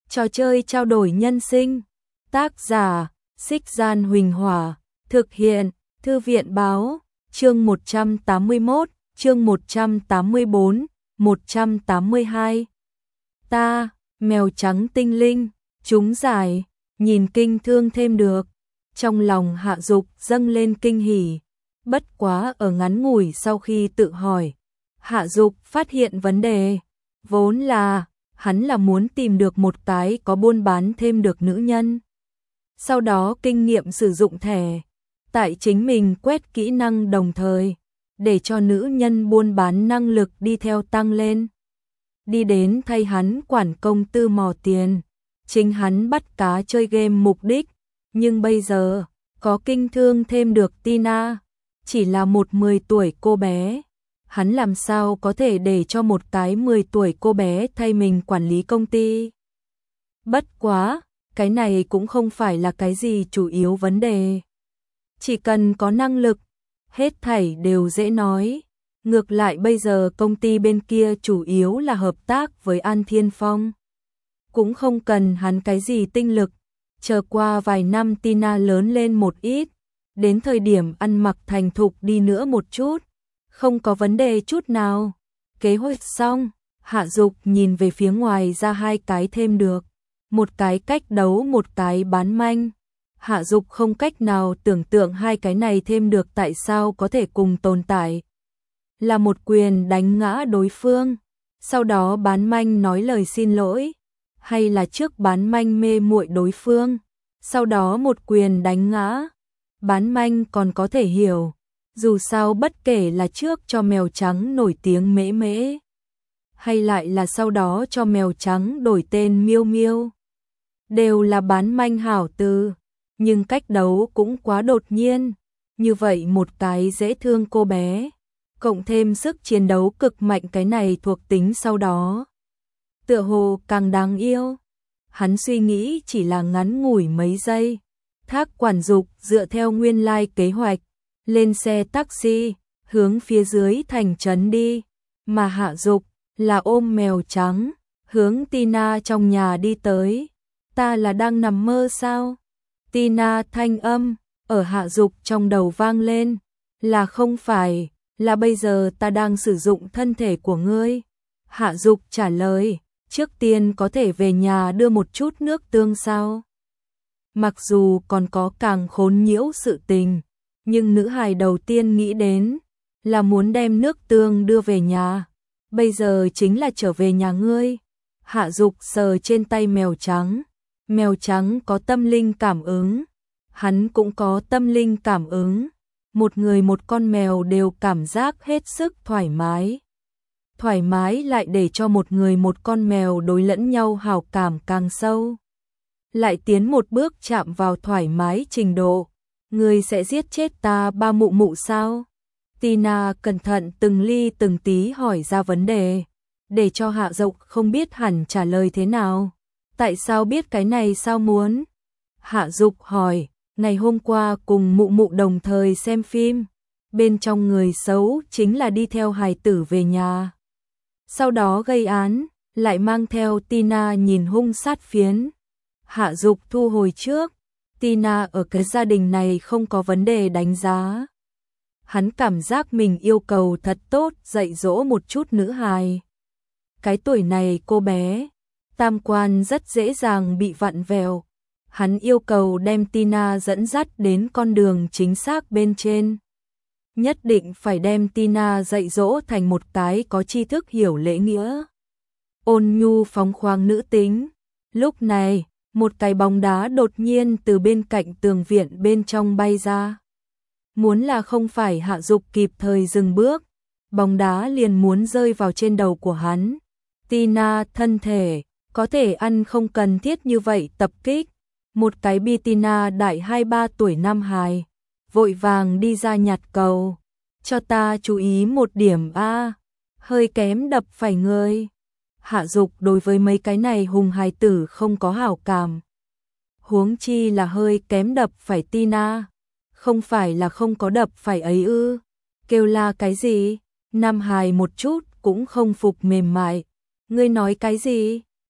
Trò chơi trao đổi nhân sinh. Tác giả: Xích Gian Huỳnh Hỏa. Thực hiện: Thư viện Báo. Chương 181, chương 184, 182. Ta, mèo trắng tinh linh. Chúng giải. Nhìn kinh thương thêm được. Trong lòng Hạ Dục dâng lên kinh hỉ. Bất quá ở ngắn ngủi sau khi tự hỏi, Hạ Dục phát hiện vấn đề. Vốn là hắn là muốn tìm được một cái có buôn bán thêm được nữ nhân. Sau đó kinh nghiệm sử dụng thẻ, tại chính mình quét kỹ năng đồng thời, để cho nữ nhân buôn bán năng lực đi theo tăng lên. Đi đến thay hắn quản công tư mò tiền, chính hắn bắt cá chơi game mục đích. Nhưng bây giờ, có kinh thương thêm được Tina, chỉ là một 10 tuổi cô bé. Hắn làm sao có thể để cho một cái 10 tuổi cô bé thay mình quản lý công ty. Bất quá, cái này cũng không phải là cái gì chủ yếu vấn đề. Chỉ cần có năng lực, hết thảy đều dễ nói. Ngược lại bây giờ công ty bên kia chủ yếu là hợp tác với An Thiên Phong. Cũng không cần hắn cái gì tinh lực. Chờ qua vài năm Tina lớn lên một ít, đến thời điểm ăn mặc thành thục đi nữa một chút, không có vấn đề chút nào. Kế hoạch xong, Hạ Dục nhìn về phía ngoài ra hai cái thêm được. Một cái cách đấu, một cái bán manh. Hạ Dục không cách nào tưởng tượng hai cái này thêm được tại sao có thể cùng tồn tại. Là một quyền đánh ngã đối phương, sau đó bán manh nói lời xin lỗi, hay là trước bán manh mê muội đối phương, sau đó một quyền đánh ngã. Bán manh còn có thể hiểu, dù sao bất kể là trước cho mèo trắng nổi tiếng mễ mễ, hay lại là sau đó cho mèo trắng đổi tên Miêu Miêu, đều là bán manh hảo từ, nhưng cách đấu cũng quá đột nhiên. Như vậy một cái dễ thương cô bé, cộng thêm sức chiến đấu cực mạnh, cái này thuộc tính sau đó tựa hồ càng đáng yêu. Hắn suy nghĩ chỉ là ngắn ngủi mấy giây. Thác Quản Dục dựa theo nguyên lai kế hoạch, lên xe taxi, hướng phía dưới thành trấn đi, mà Hạ Dục là ôm mèo trắng, hướng Tina trong nhà đi tới. Ta là đang nằm mơ sao? Tina thanh âm ở Hạ Dục trong đầu vang lên, là không phải, là bây giờ ta đang sử dụng thân thể của ngươi. Hạ Dục trả lời, trước tiên có thể về nhà đưa một chút nước tương sao? Mặc dù còn có càng khốn nhiễu sự tình, nhưng nữ hài đầu tiên nghĩ đến là muốn đem nước tương đưa về nhà. Bây giờ chính là trở về nhà ngươi. Hạ Dục sờ trên tay mèo trắng. Mèo trắng có tâm linh cảm ứng, hắn cũng có tâm linh cảm ứng. Một người một con mèo đều cảm giác hết sức thoải mái. Thoải mái lại để cho một người một con mèo đối lẫn nhau hảo cảm càng sâu. Lại tiến một bước chạm vào thoải mái trình độ. Ngươi sẽ giết chết ta ba mụ mụ sao? Tina cẩn thận từng ly từng tí hỏi ra vấn đề, để cho Hạ Dục không biết hẳn trả lời thế nào. Tại sao biết cái này sao muốn? Hạ Dục hỏi, ngày hôm qua cùng mụ mụ đồng thời xem phim, bên trong người xấu chính là đi theo hài tử về nhà, sau đó gây án, lại mang theo Tina nhìn hung sát phiến. Hạ Dục thu hồi trước, Tina ở cái gia đình này không có vấn đề đánh giá. Hắn cảm giác mình yêu cầu thật tốt dạy dỗ một chút nữ hài. Cái tuổi này cô bé, tam quan rất dễ dàng bị vặn vẹo. Hắn yêu cầu đem Tina dẫn dắt đến con đường chính xác bên trên. Nhất định phải đem Tina dạy dỗ thành một cái có tri thức hiểu lễ nghĩa, ôn nhu phóng khoáng nữ tính. Lúc này, một cái bóng đá đột nhiên từ bên cạnh tường viện bên trong bay ra. Muốn là không phải Hạ Dục kịp thời dừng bước, bóng đá liền muốn rơi vào trên đầu của hắn. Tina thân thể có thể ăn không cần thiết như vậy tập kích. Một cái bi Tina đại 2-3 tuổi nam hài, vội vàng đi ra nhặt cầu. Cho ta chú ý một điểm a, hơi kém đập phải người. Hạ Dục đối với mấy cái này hùng hài tử không có hảo cảm. Huống chi là hơi kém đập phải Tina, không phải là không có đập phải ấy ư? Kêu la cái gì? Nam hài một chút cũng không phục mềm mại. Ngươi nói cái gì?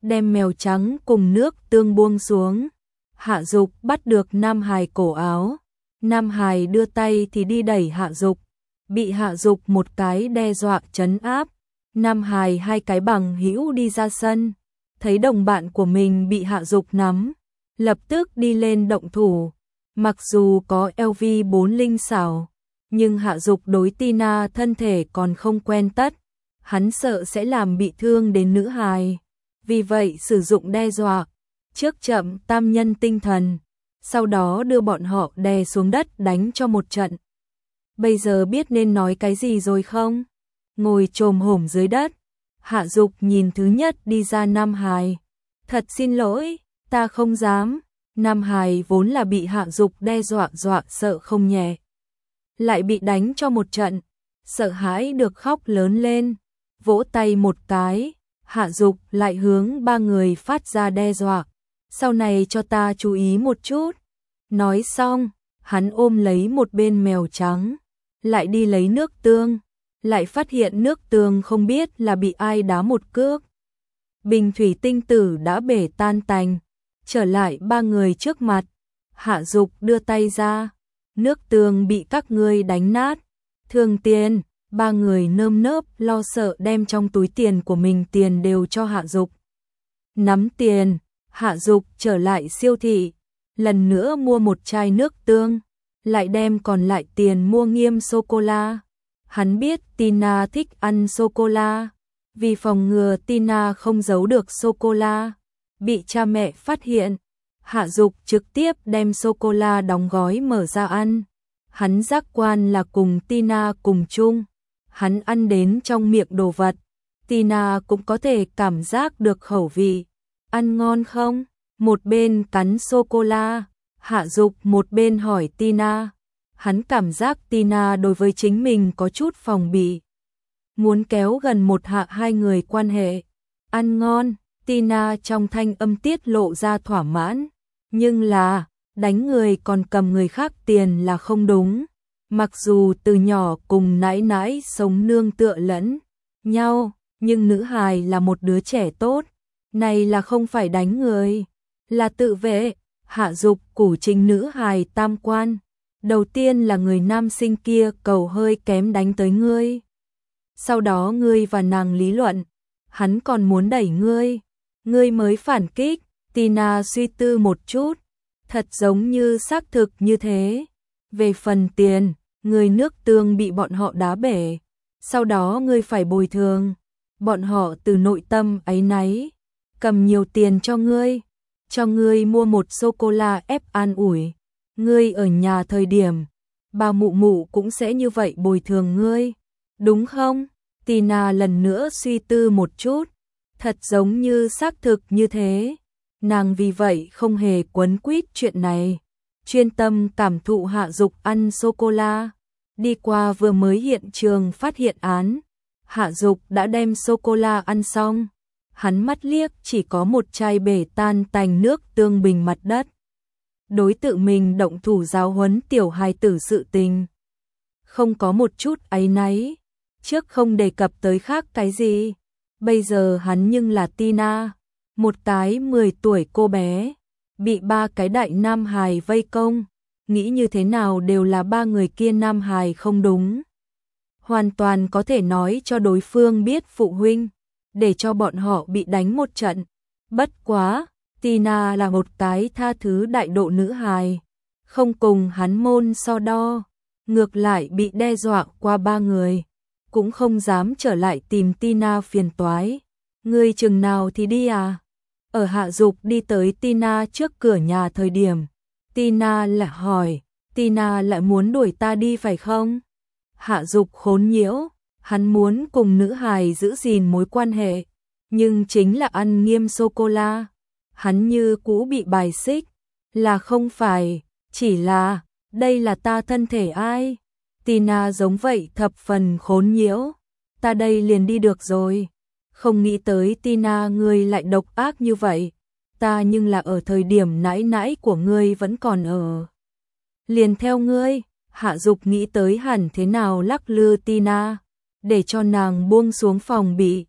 đem mèo trắng cùng nước tương buông xuống. Hạ Dục bắt được Nam Hải cổ áo. Nam Hải đưa tay thì đi đẩy Hạ Dục, bị Hạ Dục một cái đe dọa trấn áp. Nam Hải hai cái bằng hữu đi ra sân, thấy đồng bạn của mình bị Hạ Dục nắm, lập tức đi lên động thủ. Mặc dù có LV4 linh xảo, nhưng Hạ Dục đối Tina thân thể còn không quen tất, hắn sợ sẽ làm bị thương đến nữ hài, vì vậy sử dụng đe dọa, trước chậm tam nhân tinh thần, sau đó đưa bọn họ đè xuống đất đánh cho một trận. Bây giờ biết nên nói cái gì rồi không? Ngồi chồm hổm dưới đất, Hạ Dục nhìn thứ nhất đi ra Nam Hải. Thật xin lỗi, ta không dám. Nam Hải vốn là bị Hạ Dục đe dọa sợ không nhẹ, lại bị đánh cho một trận, sợ hãi được khóc lớn lên, vỗ tay một cái. Hạ Dục lại hướng ba người phát ra đe dọa, sau này cho ta chú ý một chút. Nói xong, hắn ôm lấy một bên mèo trắng, lại đi lấy nước tương, lại phát hiện nước tương không biết là bị ai đá một cước. Bình thủy tinh tử đã bể tan tành, trở lại ba người trước mặt. Hạ Dục đưa tay ra, nước tương bị các ngươi đánh nát, thương tiền. Ba người nơm nớp lo sợ đem trong túi tiền của mình tiền đều cho Hạ Dục. Nắm tiền, Hạ Dục trở lại siêu thị, lần nữa mua một chai nước tương, lại đem còn lại tiền mua Nghiêm sô-cô-la. Hắn biết Tina thích ăn sô-cô-la, vì phòng ngừa Tina không giấu được sô-cô-la, bị cha mẹ phát hiện, Hạ Dục trực tiếp đem sô-cô-la đóng gói mở ra ăn. Hắn giác quan là cùng Tina cùng chung, hắn ăn đến trong miệng đồ vật, Tina cũng có thể cảm giác được khẩu vị. Ăn ngon không? Một bên cắn sô-cô-la, Hạ Dục một bên hỏi Tina. Hắn cảm giác Tina đối với chính mình có chút phòng bị, muốn kéo gần một hạ hai người quan hệ. Ăn ngon, Tina trong thanh âm tiết lộ ra thỏa mãn, nhưng là đánh người còn cầm người khác tiền là không đúng. Mặc dù từ nhỏ cùng nãi nãi sống nương tựa lẫn nhau, nhưng nữ hài là một đứa trẻ tốt, này là không phải đánh người, là tự vệ. Hạ Dục củ trình nữ hài tam quan. Đầu tiên là người nam sinh kia cầu hơi kém đánh tới ngươi, sau đó ngươi và nàng lý luận, hắn còn muốn đẩy ngươi mới phản kích. Tina suy tư một chút, thật giống như xác thực như thế. Về phần tiền, người nước tương bị bọn họ đá bể, sau đó ngươi phải bồi thường. Bọn họ từ nội tâm áy náy, cầm nhiều tiền cho ngươi mua một sô-cô-la ép an ủi. Ngươi ở nhà thời điểm, bà mụ mụ cũng sẽ như vậy bồi thường ngươi, đúng không? Tina lần nữa suy tư một chút, thật giống như xác thực như thế. Nàng vì vậy không hề quấn quýt chuyện này, chuyên tâm cảm thụ Hạ Dục ăn sô-cô-la. Đi qua vừa mới hiện trường phát hiện án, Hạ Dục đã đem sô-cô-la ăn xong. Hắn mắt liếc chỉ có một chai bể tan tành nước tương bình mặt đất. Đối tự mình động thủ giáo huấn tiểu hài tử sự tình, không có một chút áy náy, trước không đề cập tới khác cái gì. Bây giờ hắn nhưng là Tina, một cái 10 tuổi cô bé, bị ba cái đại nam hài vây công, nghĩ như thế nào đều là ba người kia nam hài không đúng. Hoàn toàn có thể nói cho đối phương biết phụ huynh, để cho bọn họ bị đánh một trận. Bất quá, Tina là một cái tha thứ đại độ nữ hài, không cùng hắn môn so đo, ngược lại bị đe dọa qua ba người, cũng không dám trở lại tìm Tina phiền toái. Ngươi chừng nào thì đi à? Ở Hạ Dục đi tới Tina trước cửa nhà thời điểm, Tina lại hỏi, Tina lại muốn đuổi ta đi phải không? Hạ Dục khốn nhiễu, hắn muốn cùng nữ hài giữ gìn mối quan hệ, nhưng chính là ăn Nghiêm sô-cô-la, hắn như cũ bị bài xích. Là không phải, chỉ là, đây là ta thân thể ai? Tina giống vậy thập phần khốn nhiễu, ta đây liền đi được rồi. Không nghĩ tới Tina ngươi lại độc ác như vậy, ta nhưng là ở thời điểm nãi nãi của ngươi vẫn còn ở, liền theo ngươi. Hạ Dục nghĩ tới hẳn thế nào lắc lư Tina, để cho nàng buông xuống phòng bị.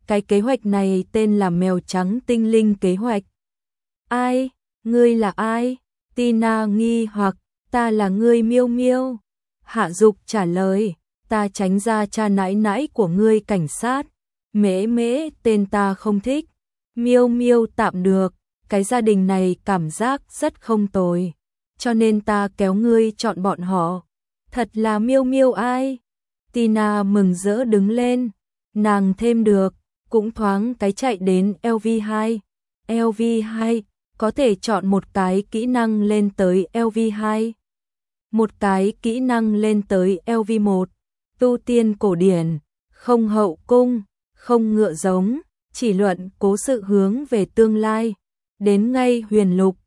cái kế hoạch này tên là mèo trắng tinh linh kế hoạch. Ai? Ngươi là ai? Tina nghi hoặc. Ta là ngươi Miêu Miêu. Hạ Dục trả lời. Ta tránh ra cha nãi nãi của ngươi cảnh sát. Mễ mễ, tên ta không thích. Miêu Miêu tạm được, cái gia đình này cảm giác rất không tồi. Cho nên ta kéo ngươi chọn bọn họ. Thật là Miêu Miêu ai? Tina mừng rỡ đứng lên. Nàng thêm được, cũng thoáng cái chạy đến LV2. LV2, có thể chọn một cái kỹ năng lên tới LV2. Một cái kỹ năng lên tới LV1. Tu tiên cổ điển, không hậu cung, không ngựa giống, chỉ luận cố sự hướng về tương lai. Đến ngay huyền lục,